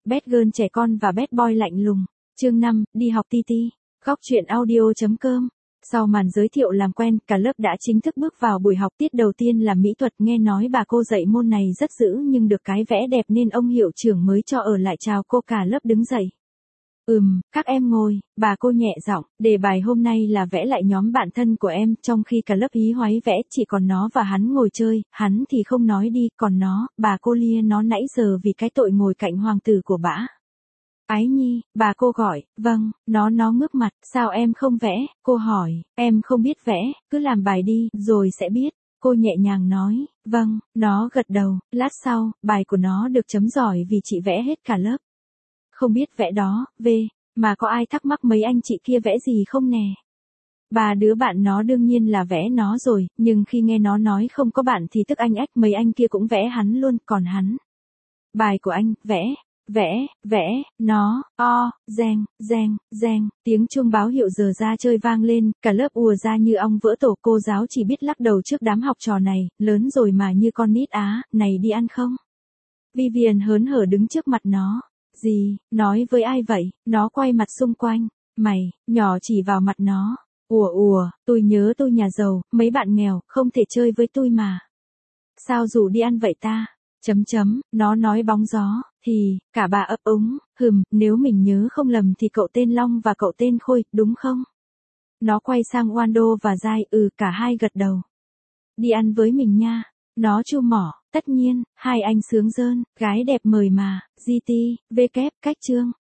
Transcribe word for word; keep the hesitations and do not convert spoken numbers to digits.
Bad girl trẻ con và bad boy lạnh lùng. Chương năm, đi học ti ti. Góc truyện audio.com. Sau màn giới thiệu làm quen, cả lớp đã chính thức bước vào buổi học. Tiết đầu tiên là mỹ thuật, nghe nói bà cô dạy môn này rất dữ nhưng được cái vẽ đẹp nên ông hiệu trưởng mới cho ở lại chào cô. Cả lớp đứng dậy. Ừm, các em ngồi, bà cô nhẹ giọng, đề bài hôm nay là vẽ lại nhóm bạn thân của em, trong khi cả lớp hí hoáy vẽ, chỉ còn nó và hắn ngồi chơi, hắn thì không nói đi, còn nó, bà cô lia nó nãy giờ vì cái tội ngồi cạnh hoàng tử của bả. Ái Nhi, bà cô gọi, vâng, nó nó ngước mặt, sao em không vẽ, cô hỏi, em không biết vẽ, cứ làm bài đi, rồi sẽ biết. Cô nhẹ nhàng nói, vâng, nó gật đầu, lát sau, bài của nó được chấm giỏi vì chị vẽ hết cả lớp. Không biết vẽ đó, về, mà có ai thắc mắc mấy anh chị kia vẽ gì không nè? Ba đứa bạn nó đương nhiên là vẽ nó rồi, nhưng khi nghe nó nói không có bạn thì tức anh ách mấy anh kia cũng vẽ hắn luôn, còn hắn. Bài của anh, vẽ, vẽ, vẽ, nó, o, reng, reng, reng, tiếng chuông báo hiệu giờ ra chơi vang lên, cả lớp ùa ra như ong vỡ tổ. Cô giáo chỉ biết lắc đầu trước đám học trò này, lớn rồi mà như con nít á, này đi ăn không? Vivian hớn hở đứng trước mặt nó. Gì, nói với ai vậy? Nó quay mặt xung quanh. Mày, nhỏ chỉ vào mặt nó. Ùa ùa, tôi nhớ tôi nhà giàu, mấy bạn nghèo, không thể chơi với tôi mà. Sao rủ đi ăn vậy ta? Chấm chấm, nó nói bóng gió, thì, cả bà ấp úng, hừm, nếu mình nhớ không lầm thì cậu tên Long và cậu tên Khôi, đúng không? Nó quay sang Wando và Giai, ừ, cả hai gật đầu. Đi ăn với mình nha. Nó chu mỏ, tất nhiên, hai anh sướng rơn, gái đẹp mời mà, giê tê, vê kép, cách chương.